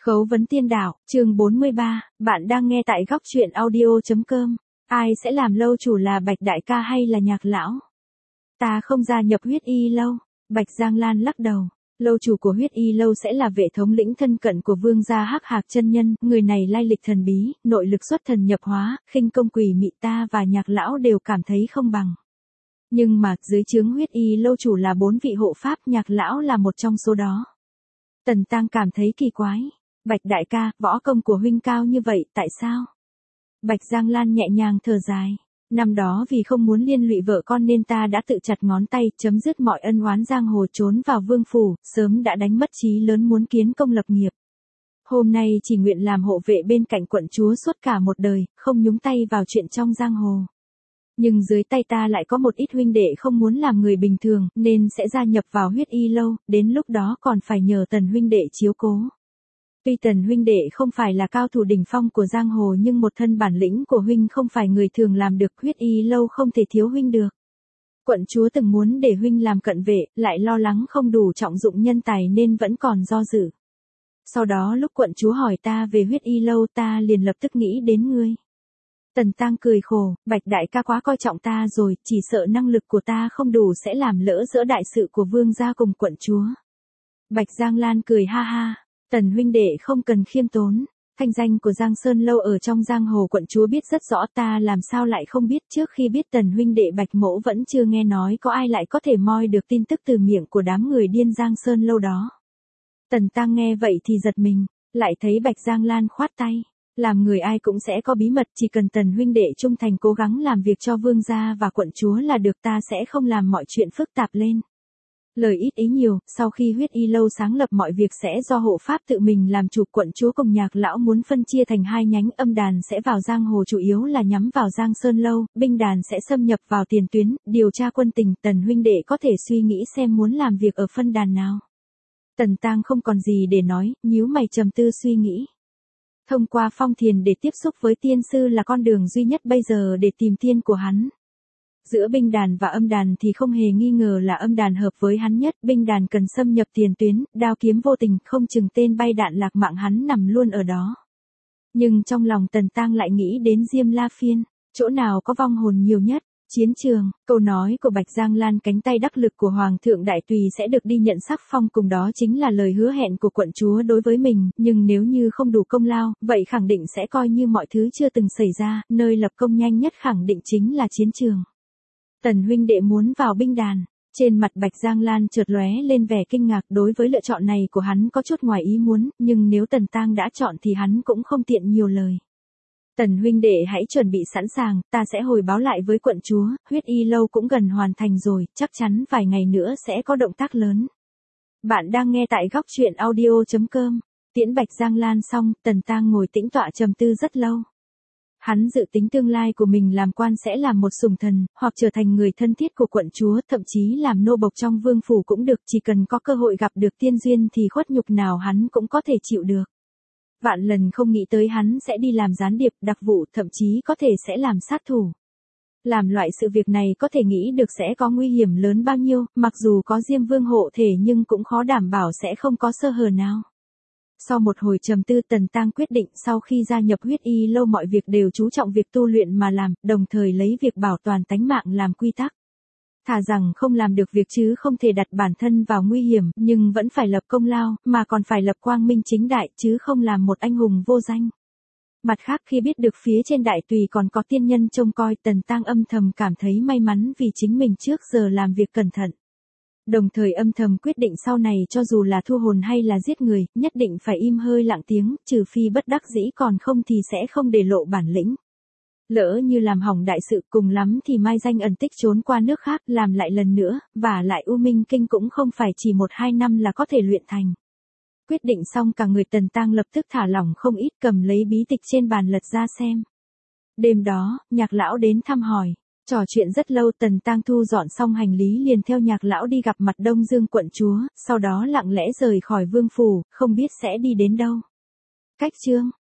Khấu vấn tiên đạo, chương 43, bạn đang nghe tại góc truyện audio.com. Ai sẽ làm lâu chủ là Bạch đại ca hay là Nhạc lão? Ta không gia nhập huyết y lâu. Bạch Giang Lan lắc đầu. Lâu chủ của huyết y lâu sẽ là vệ thống lĩnh thân cận của vương gia Hắc Hạc chân nhân, người này lai lịch thần bí, nội lực xuất thần nhập hóa, khinh công quỷ mị, ta và Nhạc lão đều cảm thấy không bằng. Nhưng mà, dưới trướng huyết y lâu chủ là 4 vị hộ pháp, Nhạc lão là một trong số đó. Tần Tăng cảm thấy kỳ quái. Bạch đại ca, võ công của huynh cao như vậy, tại sao? Bạch Giang Lan nhẹ nhàng thở dài. Năm đó vì không muốn liên lụy vợ con nên ta đã tự chặt ngón tay, chấm dứt mọi ân oán giang hồ, trốn vào vương phủ, sớm đã đánh mất chí lớn muốn kiến công lập nghiệp. Hôm nay chỉ nguyện làm hộ vệ bên cạnh quận chúa suốt cả một đời, không nhúng tay vào chuyện trong giang hồ. Nhưng dưới tay ta lại có một ít huynh đệ không muốn làm người bình thường, nên sẽ gia nhập vào huyết y lâu, đến lúc đó còn phải nhờ Tần huynh đệ chiếu cố. Tuy Tần huynh đệ không phải là cao thủ đỉnh phong của giang hồ nhưng một thân bản lĩnh của huynh không phải người thường làm được, huyết y lâu không thể thiếu huynh được. Quận chúa từng muốn để huynh làm cận vệ, lại lo lắng không đủ trọng dụng nhân tài nên vẫn còn do dự. Sau đó lúc quận chúa hỏi ta về huyết y lâu, ta liền lập tức nghĩ đến ngươi. Tần Tăng cười khổ, Bạch đại ca quá coi trọng ta rồi, chỉ sợ năng lực của ta không đủ sẽ làm lỡ giữa đại sự của vương gia cùng quận chúa. Bạch Giang Lan cười ha ha. Tần huynh đệ không cần khiêm tốn, thanh danh của Giang Sơn lâu ở trong giang hồ quận chúa biết rất rõ, ta làm sao lại không biết. Trước khi biết Tần huynh đệ Bạch mỗ vẫn chưa nghe nói có ai lại có thể moi được tin tức từ miệng của đám người điên Giang Sơn lâu đó. Tần Tăng nghe vậy thì giật mình, lại thấy Bạch Giang Lan khoát tay, làm người ai cũng sẽ có bí mật, chỉ cần Tần huynh đệ trung thành cố gắng làm việc cho vương gia và quận chúa là được, ta sẽ không làm mọi chuyện phức tạp lên. Lời ít ý nhiều, sau khi huyết y lâu sáng lập mọi việc sẽ do hộ pháp tự mình làm chủ, quận chúa cùng Nhạc lão muốn phân chia thành 2 nhánh, âm đàn sẽ vào giang hồ chủ yếu là nhắm vào Giang Sơn lâu, binh đàn sẽ xâm nhập vào tiền tuyến, điều tra quân tình. Tần huynh đệ có thể suy nghĩ xem muốn làm việc ở phân đàn nào. Tần Tăng không còn gì để nói, nhíu mày trầm tư suy nghĩ. Thông qua phong thiền để tiếp xúc với tiên sư là con đường duy nhất bây giờ để tìm tiên của hắn. Giữa binh đàn và âm đàn thì không hề nghi ngờ là âm đàn hợp với hắn nhất, binh đàn cần xâm nhập tiền tuyến, đao kiếm vô tình, không chừng tên bay đạn lạc mạng hắn nằm luôn ở đó. Nhưng trong lòng Tần Tăng lại nghĩ đến Diêm La Phiên, chỗ nào có vong hồn nhiều nhất? Chiến trường. Câu nói của Bạch Giang Lan, cánh tay đắc lực của Hoàng thượng Đại Tùy sẽ được đi nhận sắc phong, cùng đó chính là lời hứa hẹn của quận chúa đối với mình, nhưng nếu như không đủ công lao, vậy khẳng định sẽ coi như mọi thứ chưa từng xảy ra, nơi lập công nhanh nhất khẳng định chính là chiến trường. Tần huynh đệ muốn vào binh đàn. Trên mặt Bạch Giang Lan chợt lóe lên vẻ kinh ngạc, đối với lựa chọn này của hắn có chút ngoài ý muốn, nhưng nếu Tần Tăng đã chọn thì hắn cũng không tiện nhiều lời. Tần huynh đệ hãy chuẩn bị sẵn sàng, ta sẽ hồi báo lại với quận chúa, huyết y lâu cũng gần hoàn thành rồi, chắc chắn vài ngày nữa sẽ có động tác lớn. Bạn đang nghe tại góc truyện audio.com. Tiễn Bạch Giang Lan xong, Tần Tăng ngồi tĩnh tọa trầm tư rất lâu. Hắn dự tính tương lai của mình làm quan sẽ làm một sủng thần, hoặc trở thành người thân thiết của quận chúa, thậm chí làm nô bộc trong vương phủ cũng được, chỉ cần có cơ hội gặp được tiên duyên thì khuất nhục nào hắn cũng có thể chịu được. Vạn lần không nghĩ tới hắn sẽ đi làm gián điệp, đặc vụ, thậm chí có thể sẽ làm sát thủ. Làm loại sự việc này có thể nghĩ được sẽ có nguy hiểm lớn bao nhiêu, mặc dù có Diêm Vương hộ thể nhưng cũng khó đảm bảo sẽ không có sơ hở nào. Sau một hồi trầm tư, Tần Tăng quyết định sau khi gia nhập huyết y lâu mọi việc đều chú trọng việc tu luyện mà làm, đồng thời lấy việc bảo toàn tánh mạng làm quy tắc. Thà rằng không làm được việc chứ không thể đặt bản thân vào nguy hiểm, nhưng vẫn phải lập công lao, mà còn phải lập quang minh chính đại chứ không làm một anh hùng vô danh. Mặt khác, khi biết được phía trên Đại Tùy còn có tiên nhân trông coi, Tần Tăng âm thầm cảm thấy may mắn vì chính mình trước giờ làm việc cẩn thận. Đồng thời âm thầm quyết định sau này cho dù là thu hồn hay là giết người, nhất định phải im hơi lặng tiếng, trừ phi bất đắc dĩ, còn không thì sẽ không để lộ bản lĩnh. Lỡ như làm hỏng đại sự, cùng lắm thì mai danh ẩn tích trốn qua nước khác, làm lại lần nữa, và lại U Minh Kinh cũng không phải chỉ 1-2 năm là có thể luyện thành. Quyết định xong, cả người Tần Tăng lập tức thả lỏng không ít, cầm lấy bí tịch trên bàn lật ra xem. Đêm đó, Nhạc lão đến thăm hỏi. Trò chuyện rất lâu, Tần Tăng thu dọn xong hành lý liền theo Nhạc lão đi gặp mặt Đông Dương quận chúa, sau đó lặng lẽ rời khỏi vương phủ, không biết sẽ đi đến đâu. Cách chương